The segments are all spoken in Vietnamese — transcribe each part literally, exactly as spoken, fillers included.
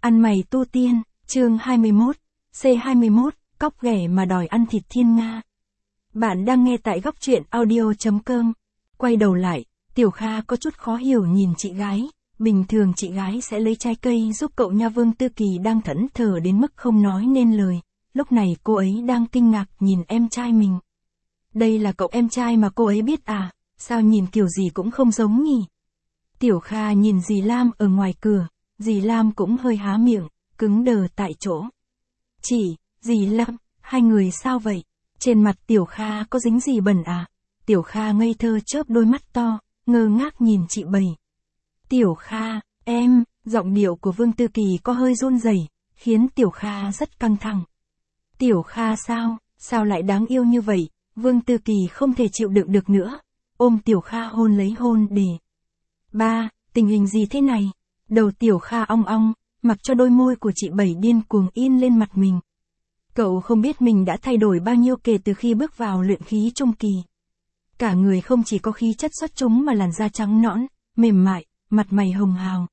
Ăn mày tu tiên, chương hai mươi mốt, C hai mươi mốt, cóc ghẻ mà đòi ăn thịt thiên nga. Bạn đang nghe tại góc truyện audio.com. Quay đầu lại, Tiểu Kha có chút khó hiểu nhìn chị gái. Bình thường chị gái sẽ lấy trái cây giúp cậu nha. Vương Tư Kỳ đang thẫn thờ đến mức không nói nên lời. Lúc này cô ấy đang kinh ngạc nhìn em trai mình. Đây là cậu em trai mà cô ấy biết à, sao nhìn kiểu gì cũng không giống nhỉ. Tiểu Kha nhìn dì Lam ở ngoài cửa, dì Lam cũng hơi há miệng, cứng đờ tại chỗ. Chị, dì Lam, hai người sao vậy? Trên mặt Tiểu Kha có dính gì bẩn à? Tiểu Kha ngây thơ chớp đôi mắt to, ngơ ngác nhìn chị Bảy. Tiểu Kha, em, giọng điệu của Vương Tư Kỳ có hơi run rẩy, khiến Tiểu Kha rất căng thẳng. Tiểu Kha sao, sao lại đáng yêu như vậy? Vương Tư Kỳ không thể chịu đựng được nữa, ôm Tiểu Kha hôn lấy hôn để. Ba, tình hình gì thế này? Đầu Tiểu Kha ong ong, mặc cho đôi môi của chị Bảy điên cuồng in lên mặt mình. Cậu không biết mình đã thay đổi bao nhiêu kể từ khi bước vào luyện khí trung kỳ. Cả người không chỉ có khí chất xuất chúng mà làn da trắng nõn, mềm mại, mặt mày hồng hào.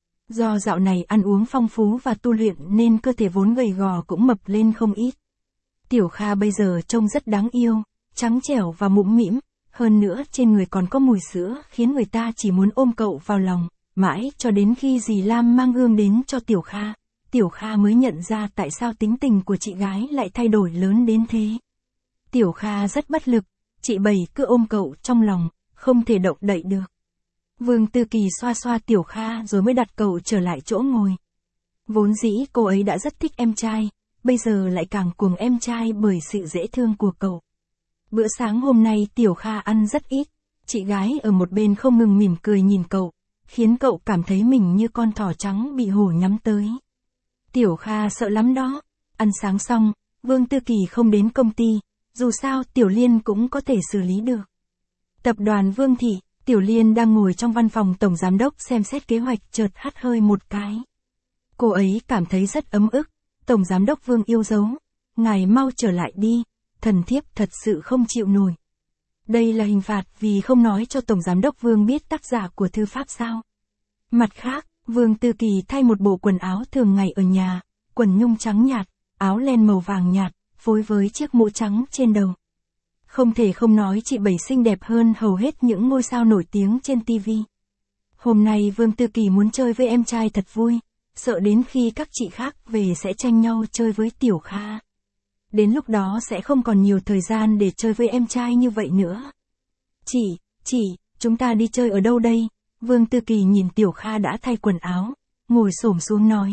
Do dạo này ăn uống phong phú và tu luyện nên cơ thể vốn gầy gò cũng mập lên không ít. Tiểu Kha bây giờ trông rất đáng yêu, trắng trẻo và mũm mĩm, hơn nữa trên người còn có mùi sữa khiến người ta chỉ muốn ôm cậu vào lòng, mãi cho đến khi dì Lam mang gương đến cho Tiểu Kha. Tiểu Kha mới nhận ra tại sao tính tình của chị gái lại thay đổi lớn đến thế. Tiểu Kha rất bất lực, chị Bảy cứ ôm cậu trong lòng, không thể động đậy được. Vương Tư Kỳ xoa xoa Tiểu Kha rồi mới đặt cậu trở lại chỗ ngồi. Vốn dĩ cô ấy đã rất thích em trai, bây giờ lại càng cuồng em trai bởi sự dễ thương của cậu. Bữa sáng hôm nay Tiểu Kha ăn rất ít, chị gái ở một bên không ngừng mỉm cười nhìn cậu, khiến cậu cảm thấy mình như con thỏ trắng bị hổ nhắm tới. Tiểu Kha sợ lắm đó. Ăn sáng xong, Vương Tư Kỳ không đến công ty, dù sao Tiểu Liên cũng có thể xử lý được. Tập đoàn Vương Thị, Tiểu Liên đang ngồi trong văn phòng tổng giám đốc xem xét kế hoạch chợt hắt hơi một cái. Cô ấy cảm thấy rất ấm ức. Tổng giám đốc Vương yêu dấu, ngài mau trở lại đi, thần thiếp thật sự không chịu nổi. Đây là hình phạt vì không nói cho tổng giám đốc Vương biết tác giả của thư pháp sao. Mặt khác, Vương Tư Kỳ thay một bộ quần áo thường ngày ở nhà, quần nhung trắng nhạt, áo len màu vàng nhạt, phối với chiếc mũ trắng trên đầu. Không thể không nói chị Bảy xinh đẹp hơn hầu hết những ngôi sao nổi tiếng trên ti vi. Hôm nay Vương Tư Kỳ muốn chơi với em trai thật vui, sợ đến khi các chị khác về sẽ tranh nhau chơi với Tiểu Kha. Đến lúc đó sẽ không còn nhiều thời gian để chơi với em trai như vậy nữa. Chị, chị, chúng ta đi chơi ở đâu đây? Vương Tư Kỳ nhìn Tiểu Kha đã thay quần áo, ngồi xổm xuống nói.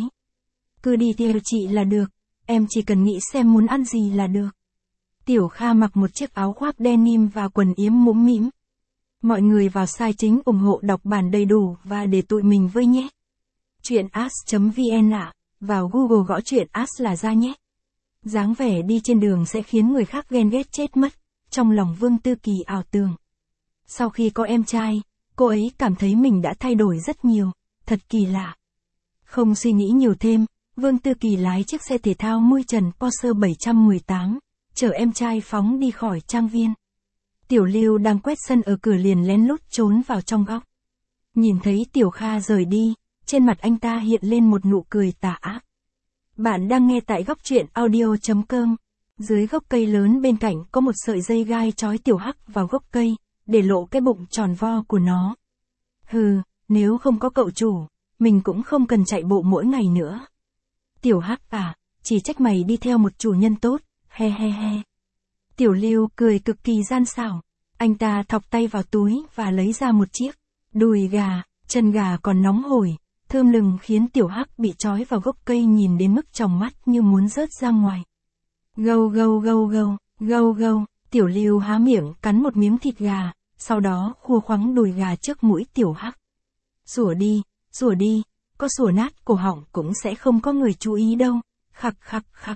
Cứ đi theo chị là được, em chỉ cần nghĩ xem muốn ăn gì là được. Tiểu Kha mặc một chiếc áo khoác denim và quần yếm mũm mĩm. Mọi người vào site chính ủng hộ đọc bản đầy đủ và để tụi mình với nhé. Chuyện as chấm vn ạ, vào Google gõ chuyện as là ra nhé. Dáng vẻ đi trên đường sẽ khiến người khác ghen ghét chết mất, trong lòng Vương Tư Kỳ ảo tưởng. Sau khi có em trai, cô ấy cảm thấy mình đã thay đổi rất nhiều, thật kỳ lạ. Không suy nghĩ nhiều thêm, Vương Tư Kỳ lái chiếc xe thể thao mui trần Porsche bảy một tám, chở em trai phóng đi khỏi trang viên. Tiểu Lưu đang quét sân ở cửa liền lén lút trốn vào trong góc. Nhìn thấy Tiểu Kha rời đi, trên mặt anh ta hiện lên một nụ cười tà ác. Bạn đang nghe tại góc truyện audio.com. Dưới gốc cây lớn bên cạnh có một sợi dây gai trói Tiểu Hắc vào gốc cây, để lộ cái bụng tròn vo của nó. Hừ, nếu không có cậu chủ, mình cũng không cần chạy bộ mỗi ngày nữa. Tiểu Hắc à, chỉ trách mày đi theo một chủ nhân tốt, he he he. Tiểu Lưu cười cực kỳ gian xảo, anh ta thọc tay vào túi và lấy ra một chiếc đùi gà, chân gà còn nóng hổi, thơm lừng khiến Tiểu Hắc bị trói vào gốc cây nhìn đến mức tròng mắt như muốn rớt ra ngoài. Gâu gâu gâu gâu, gâu gâu, Tiểu Lưu há miệng cắn một miếng thịt gà, sau đó khua khoắng đùi gà trước mũi Tiểu Hắc. Sủa đi, sủa đi, có sủa nát cổ họng cũng sẽ không có người chú ý đâu, khặc khặc khặc.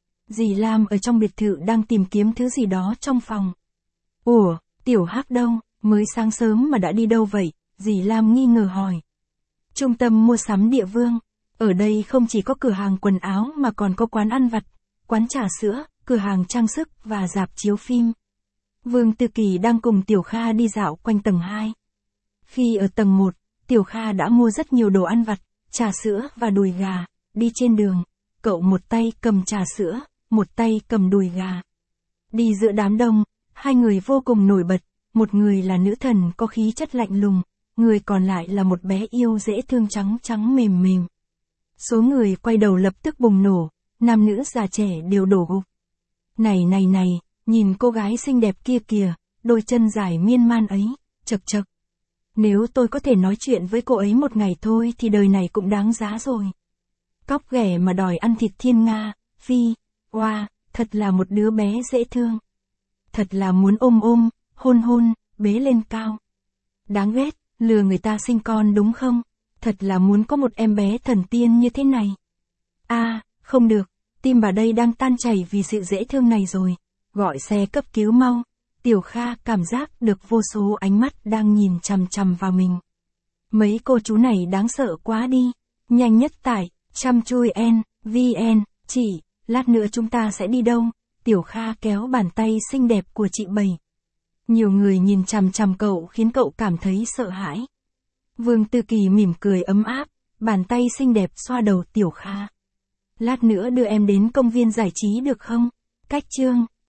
Dì Lam ở trong biệt thự đang tìm kiếm thứ gì đó trong phòng. Ủa, Tiểu Hắc đâu, mới sáng sớm mà đã đi đâu vậy? Dì Lam nghi ngờ hỏi. Trung tâm mua sắm Địa Vương, ở đây không chỉ có cửa hàng quần áo mà còn có quán ăn vặt, quán trà sữa, cửa hàng trang sức và rạp chiếu phim. Vương Tư Kỳ đang cùng Tiểu Kha đi dạo quanh tầng hai. Khi ở tầng một, Tiểu Kha đã mua rất nhiều đồ ăn vặt, trà sữa và đùi gà, đi trên đường, cậu một tay cầm trà sữa, một tay cầm đùi gà. Đi giữa đám đông, hai người vô cùng nổi bật, một người là nữ thần có khí chất lạnh lùng, người còn lại là một bé yêu dễ thương trắng trắng mềm mềm. Số người quay đầu lập tức bùng nổ, nam nữ già trẻ đều đổ gục. Này này này, nhìn cô gái xinh đẹp kia kìa, đôi chân dài miên man ấy, chật chật. Nếu tôi có thể nói chuyện với cô ấy một ngày thôi thì đời này cũng đáng giá rồi. Cóc ghẻ mà đòi ăn thịt thiên nga, phi, oa, thật là một đứa bé dễ thương. Thật là muốn ôm ôm, hôn hôn, bế lên cao. Đáng ghét, lừa người ta sinh con đúng không? Thật là muốn có một em bé thần tiên như thế này. A, à, không được, tim bà đây đang tan chảy vì sự dễ thương này rồi. Gọi xe cấp cứu mau. Tiểu Kha cảm giác được vô số ánh mắt đang nhìn chằm chằm vào mình. Mấy cô chú này đáng sợ quá đi. Nhanh nhất tải, chăm chui en, vn, chị, lát nữa chúng ta sẽ đi đâu? Tiểu Kha kéo bàn tay xinh đẹp của chị Bảy. Nhiều người nhìn chằm chằm cậu khiến cậu cảm thấy sợ hãi. Vương Tư Kỳ mỉm cười ấm áp, bàn tay xinh đẹp xoa đầu Tiểu Kha. Lát nữa đưa em đến công viên giải trí được không? Cách chương